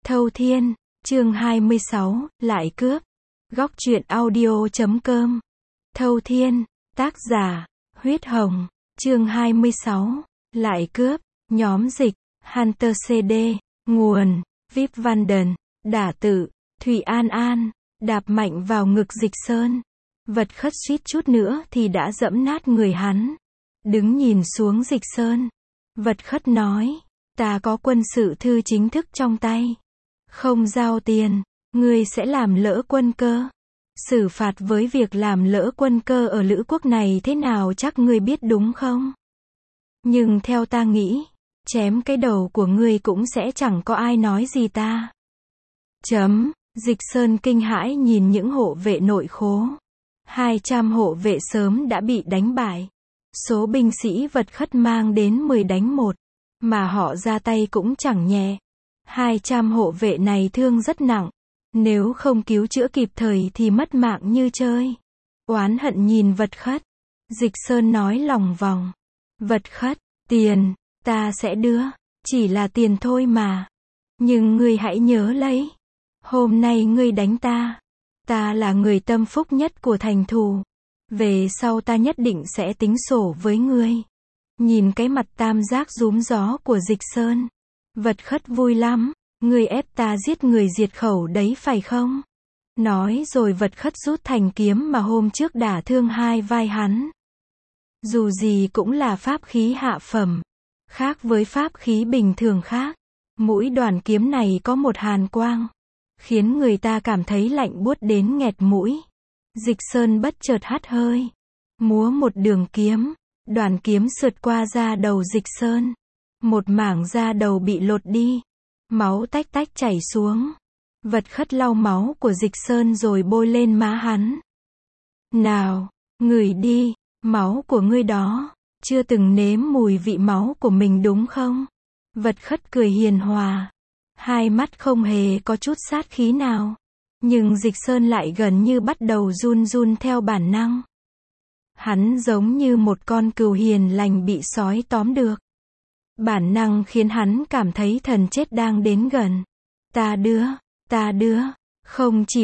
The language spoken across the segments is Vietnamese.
Thâu Thiên, chương 26, lại cướp. Góc truyện audio.com. Thâu Thiên, tác giả, Huyết Hồng, chương 26, lại cướp. Nhóm dịch, Hunter CD, nguồn, Vip Vanden, đả tự, Thủy An An, đạp mạnh vào ngực Dịch Sơn. Vật khất suýt chút nữa thì đã dẫm nát người hắn. Đứng nhìn xuống Dịch Sơn. Vật khất nói, ta có quân sự thư chính thức trong tay. Không giao tiền, ngươi sẽ làm lỡ quân cơ. Xử phạt với việc làm lỡ quân cơ ở Lữ quốc này thế nào chắc ngươi biết đúng không? Nhưng theo ta nghĩ, chém cái đầu của ngươi cũng sẽ chẳng có ai nói gì ta. Dịch Sơn kinh hãi nhìn những hộ vệ nội khố. 200 hộ vệ sớm đã bị đánh bại. Số binh sĩ vật khất mang đến 10 đánh 1. Mà họ ra tay cũng chẳng nhẹ. 200 hộ vệ này thương rất nặng. Nếu không cứu chữa kịp thời thì mất mạng như chơi. Oán hận nhìn vật khất. Dịch Sơn nói lòng vòng. Vật khất, tiền, ta sẽ đưa. Chỉ là tiền thôi mà. Nhưng ngươi hãy nhớ lấy. Hôm nay ngươi đánh ta. Ta là người tâm phúc nhất của thành thù. Về sau ta nhất định sẽ tính sổ với ngươi. Nhìn cái mặt tam giác rúm gió của Dịch Sơn. Vật khất vui lắm. Ngươi ép ta giết người diệt khẩu đấy phải không? Nói rồi vật khất rút thành kiếm mà hôm trước đả thương hai vai hắn. Dù gì cũng là pháp khí hạ phẩm. Khác với pháp khí bình thường khác. Mũi đoàn kiếm này có một hàn quang. Khiến người ta cảm thấy lạnh buốt đến nghẹt mũi. Dịch Sơn bất chợt hắt hơi. Múa một đường kiếm. Đoàn kiếm sượt qua da đầu Dịch Sơn. Một mảng da đầu bị lột đi. Máu tách tách chảy xuống. Vật khất lau máu của Dịch Sơn rồi bôi lên má hắn. Nào, ngửi đi, máu của ngươi đó. Chưa từng nếm mùi vị máu của mình đúng không? Vật khất cười hiền hòa. Hai mắt không hề có chút sát khí nào. Nhưng Dịch Sơn lại gần như bắt đầu run run theo bản năng. Hắn giống như một con cừu hiền lành bị sói tóm được. Bản năng khiến hắn cảm thấy thần chết đang đến gần. Ta đưa, không chỉ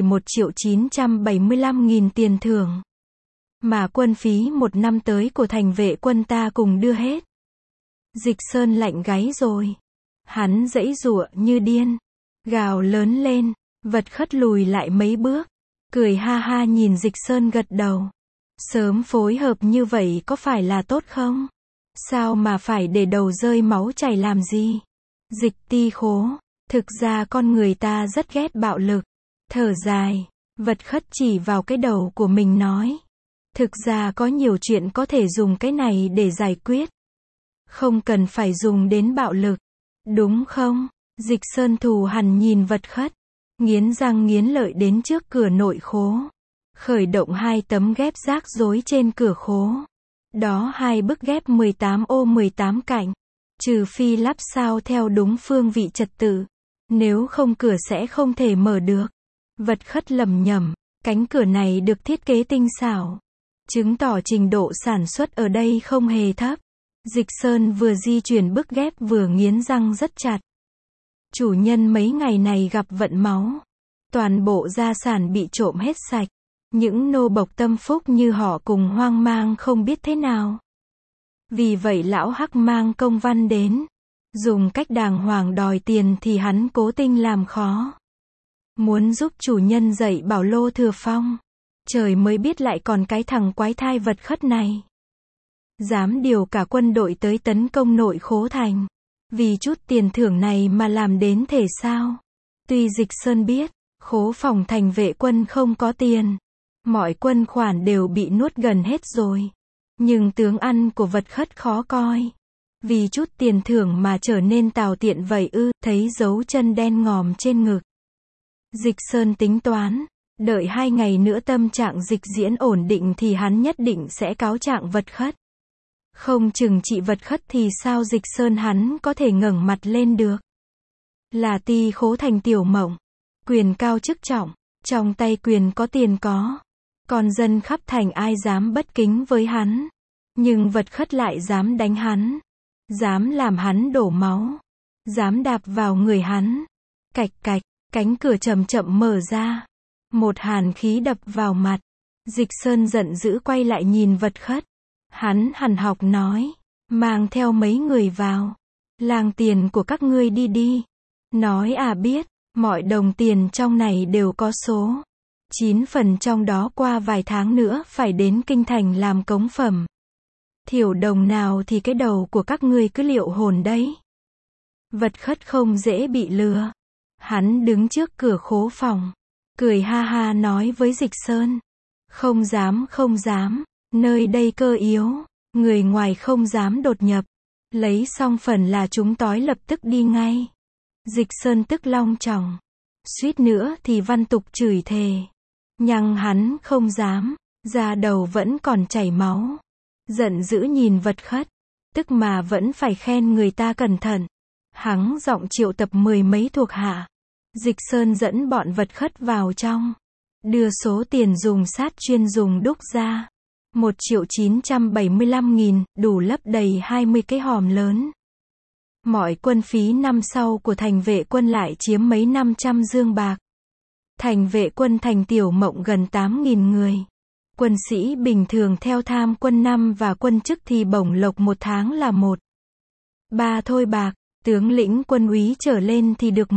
1.975.000 tiền thưởng. Mà quân phí 1 năm tới của thành vệ quân ta cùng đưa hết. Dịch Sơn lạnh gáy rồi. Hắn giãy giụa như điên. Gào lớn lên, vật khất lùi lại mấy bước. Cười ha ha nhìn Dịch Sơn gật đầu. Sớm phối hợp như vậy có phải là tốt không? Sao mà phải để đầu rơi máu chảy làm gì? Dịch ti khố. Thực ra con người ta rất ghét bạo lực. Thở dài. Vật khất chỉ vào cái đầu của mình nói. Thực ra có nhiều chuyện có thể dùng cái này để giải quyết. Không cần phải dùng đến bạo lực. Đúng không? Dịch Sơn thù hằn nhìn vật khất. Nghiến răng nghiến lợi đến trước cửa nội khố. Khởi động 2 tấm ghép rác rối trên cửa khố. Đó 2 bức ghép 18 ô 18 cạnh. Trừ phi lắp sao theo đúng phương vị trật tự. Nếu không cửa sẽ không thể mở được. Vật khất lẩm nhẩm. Cánh cửa này được thiết kế tinh xảo. Chứng tỏ trình độ sản xuất ở đây không hề thấp. Dịch Sơn vừa di chuyển bức ghép vừa nghiến răng rất chặt. Chủ nhân mấy ngày này gặp vận máu. Toàn bộ gia sản bị trộm hết sạch. Những nô bộc tâm phúc như họ cùng hoang mang không biết thế nào. Vì vậy lão Hắc mang công văn đến. Dùng cách đàng hoàng đòi tiền thì hắn cố tình làm khó. Muốn giúp chủ nhân dạy bảo Lô Thừa Phong. Trời mới biết lại còn cái thằng quái thai vật khất này. Dám điều cả quân đội tới tấn công nội khố thành. Vì chút tiền thưởng này mà làm đến thể sao? Tuy Dịch Sơn biết, khố phòng thành vệ quân không có tiền. Mọi quân khoản đều bị nuốt gần hết rồi. Nhưng tướng ăn của vật khất khó coi. Vì chút tiền thưởng mà trở nên tào tiện vậy ư, thấy dấu chân đen ngòm trên ngực. Dịch Sơn tính toán, đợi 2 ngày nữa tâm trạng Dịch Diễn ổn định thì hắn nhất định sẽ cáo trạng vật khất. Không chừng trị vật khất thì sao Dịch Sơn hắn có thể ngẩng mặt lên được. Là ti khố thành tiểu mộng. Quyền cao chức trọng. Trong tay quyền có tiền có. Con dân khắp thành ai dám bất kính với hắn. Nhưng vật khất lại dám đánh hắn. Dám làm hắn đổ máu. Dám đạp vào người hắn. Cạch cạch, cánh cửa chậm chậm mở ra. Một hàn khí đập vào mặt. Dịch Sơn giận dữ quay lại nhìn Vật Khất. Hắn hằn học nói, mang theo mấy người vào. Làng tiền của các ngươi đi đi. Nói biết, mọi đồng tiền trong này đều có số. 9 phần trong đó qua vài tháng nữa phải đến kinh thành làm cống phẩm. Thiểu đồng nào thì cái đầu của các ngươi cứ liệu hồn đấy. Vật Khất không dễ bị lừa. Hắn đứng trước cửa khố phòng, cười ha ha nói với Dịch Sơn. Không dám không dám, nơi đây cơ yếu, người ngoài không dám đột nhập. Lấy xong phần là chúng tói lập tức đi ngay. Dịch Sơn tức long tròng. Suýt nữa thì Văn Tục chửi thề. Nhưng hắn không dám, da đầu vẫn còn chảy máu. Giận dữ nhìn Vật Khất, tức mà vẫn phải khen người ta cẩn thận. Hắn giọng triệu tập 10 mấy thuộc hạ. Dịch Sơn dẫn bọn Vật Khất vào trong. Đưa số tiền dùng sát chuyên dùng đúc ra. 1.975.000, đủ lấp đầy 20 cái hòm lớn. Mọi quân phí năm sau của thành vệ quân lại chiếm mấy 500 dương bạc. Thành vệ quân thành Tiểu Mộng gần 8.000 người. Quân sĩ bình thường theo tham quân năm và quân chức thì bổng lộc một tháng là 1.3 thôi bạc. Tướng lĩnh quân úy trở lên thì được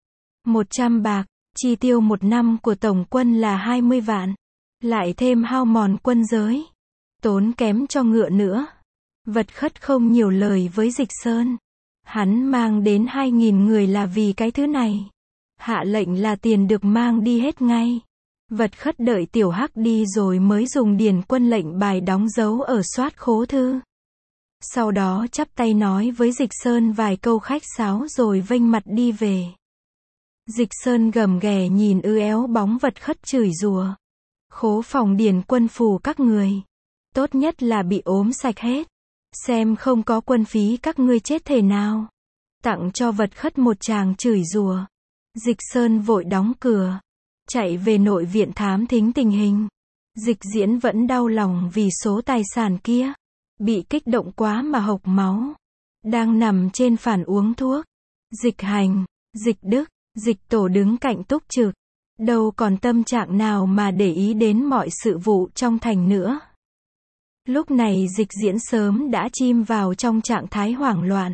100 bạc. Chi tiêu một năm của tổng quân là 20 vạn. Lại thêm hao mòn quân giới. Tốn kém cho ngựa nữa. Vật Khất không nhiều lời với Dịch Sơn. Hắn mang đến 2.000 người là vì cái thứ này. Hạ lệnh là tiền được mang đi hết ngay. Vật Khất đợi Tiểu Hắc đi rồi mới dùng điền quân lệnh bài đóng dấu ở soát khố thư. Sau đó chắp tay nói với Dịch Sơn vài câu khách sáo rồi vênh mặt đi về. Dịch Sơn gầm ghè nhìn éo bóng Vật Khất chửi rủa. Khố phòng điền quân phù các người. Tốt nhất là bị ốm sạch hết. Xem không có quân phí các ngươi chết thể nào. Tặng cho Vật Khất một tràng chửi rủa. Dịch Sơn vội đóng cửa. Chạy về nội viện thám thính tình hình. Dịch Diễn vẫn đau lòng vì số tài sản kia. Bị kích động quá mà hộc máu. Đang nằm trên phản uống thuốc. Dịch Hành, Dịch Đức, Dịch Tổ đứng cạnh túc trực. Đâu còn tâm trạng nào mà để ý đến mọi sự vụ trong thành nữa. Lúc này Dịch Diễn sớm đã chìm vào trong trạng thái hoảng loạn.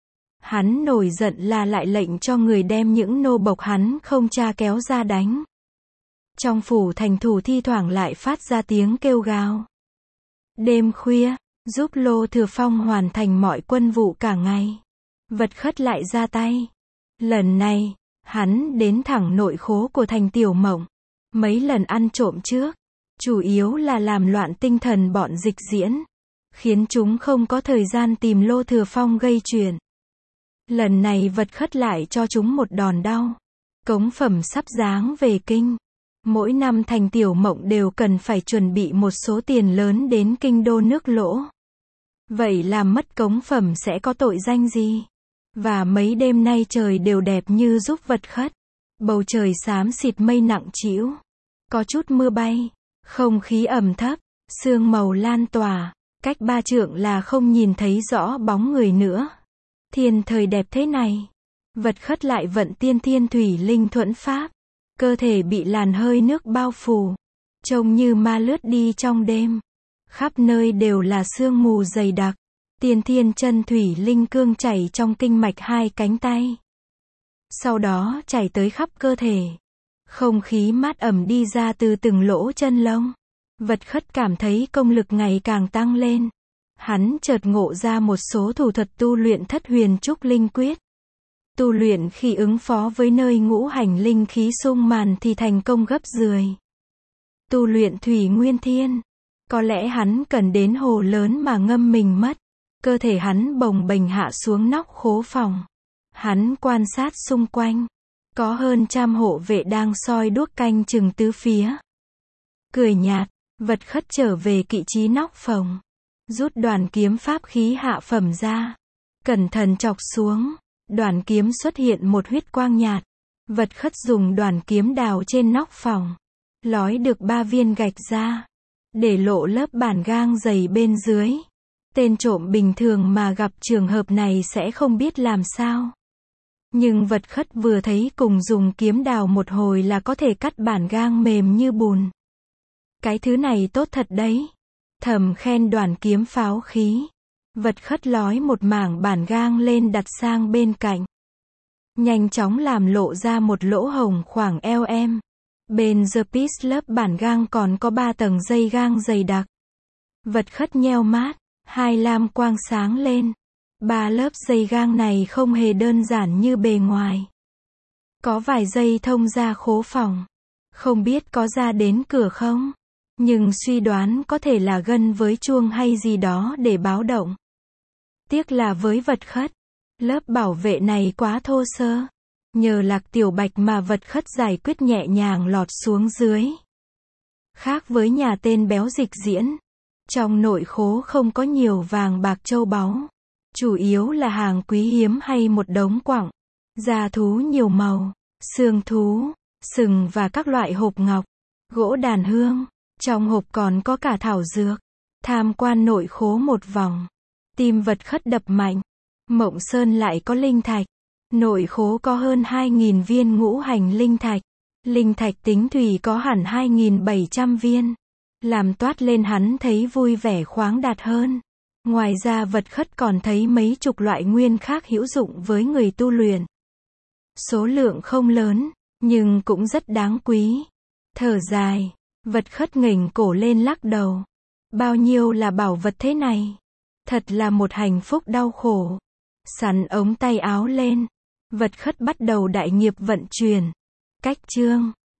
Hắn nổi giận là lại lệnh cho người đem những nô bộc hắn không tra kéo ra đánh. Trong phủ thành thủ thi thoảng lại phát ra tiếng kêu gào. Đêm khuya, giúp Lô Thừa Phong hoàn thành mọi quân vụ cả ngày. Vật Khất lại ra tay. Lần này, hắn đến thẳng nội khố của thành Tiểu Mộng. Mấy lần ăn trộm trước. Chủ yếu là làm loạn tinh thần bọn Dịch Diễn. Khiến chúng không có thời gian tìm Lô Thừa Phong gây chuyện. Lần này Vật Khất lại cho chúng một đòn đau. Cống phẩm sắp giáng về kinh. Mỗi năm thành Tiểu Mộng đều cần phải chuẩn bị một số tiền lớn đến kinh đô nước lỗ. Vậy làm mất cống phẩm sẽ có tội danh gì? Và mấy đêm nay trời đều đẹp như giúp Vật Khất. Bầu trời xám xịt mây nặng trĩu. Có chút mưa bay. Không khí ẩm thấp. Sương màu lan tỏa. Cách 3 trượng là không nhìn thấy rõ bóng người nữa. Thiên thời đẹp thế này. Vật Khất lại vận tiên thiên thủy linh thuẫn pháp. Cơ thể bị làn hơi nước bao phủ. Trông như ma lướt đi trong đêm. Khắp nơi đều là sương mù dày đặc. Tiên thiên chân thủy linh cương chảy trong kinh mạch hai cánh tay. Sau đó chảy tới khắp cơ thể. Không khí mát ẩm đi ra từ từng lỗ chân lông. Vật Khất cảm thấy công lực ngày càng tăng lên. Hắn chợt ngộ ra một số thủ thuật tu luyện Thất Huyền Trúc Linh Quyết. Tu luyện khi ứng phó với nơi ngũ hành linh khí sung màn thì thành công gấp 10. Tu luyện Thủy Nguyên Thiên. Có lẽ hắn cần đến hồ lớn mà ngâm mình mất. Cơ thể hắn bồng bềnh hạ xuống nóc khố phòng. Hắn quan sát xung quanh. Có hơn 100 hộ vệ đang soi đuốc canh chừng tứ phía. Cười nhạt, Vật Khất trở về kỵ trí nóc phòng. Rút đoàn kiếm pháp khí hạ phẩm ra. Cẩn thận chọc xuống. Đoàn kiếm xuất hiện một huyết quang nhạt. Vật Khất dùng đoàn kiếm đào trên nóc phòng. Lói được 3 viên gạch ra. Để lộ lớp bản gang dày bên dưới. Tên trộm bình thường mà gặp trường hợp này sẽ không biết làm sao. Nhưng vật khất vừa thấy cùng dùng kiếm đào một hồi là có thể cắt bản gang mềm như bùn. Cái thứ này tốt thật đấy. Thầm khen đoàn kiếm pháo khí. Vật khất lói một mảng bản gang lên đặt sang bên cạnh. Nhanh chóng làm lộ ra một lỗ hổng khoảng eo em. Bên The Piece lớp bản gang còn có 3 tầng dây gang dày đặc. Vật khất nheo mắt, hai lam quang sáng lên. 3 lớp dây gang này không hề đơn giản như bề ngoài. Có vài dây thông ra khố phòng. Không biết có ra đến cửa không? Nhưng suy đoán có thể là gân với chuông hay gì đó để báo động. Tiếc là với vật khất, lớp bảo vệ này quá thô sơ. Nhờ Lạc Tiểu Bạch mà vật khất giải quyết nhẹ nhàng lọt xuống dưới. Khác với nhà tên béo Dịch Diễn, trong nội khố không có nhiều vàng bạc châu báu. Chủ yếu là hàng quý hiếm hay một đống quặng, da thú nhiều màu, xương thú, sừng và các loại hộp ngọc, gỗ đàn hương. Trong hộp còn có cả thảo dược. Tham quan nội khố một vòng, tim vật khất đập mạnh. Mộng Sơn lại có linh thạch. Nội khố có hơn 2.000 viên ngũ hành linh thạch. Linh thạch tính thủy có hẳn 2.700 viên. Làm toát lên hắn thấy vui vẻ khoáng đạt hơn. Ngoài ra vật khất còn thấy mấy chục loại nguyên khác hữu dụng với người tu luyện. Số lượng không lớn, nhưng cũng rất đáng quý. Thở dài, vật khất nghềnh cổ lên lắc đầu. Bao nhiêu là bảo vật thế này? Thật là một hạnh phúc đau khổ. Sắn ống tay áo lên. Vật khất bắt đầu đại nghiệp vận chuyển. Cách chương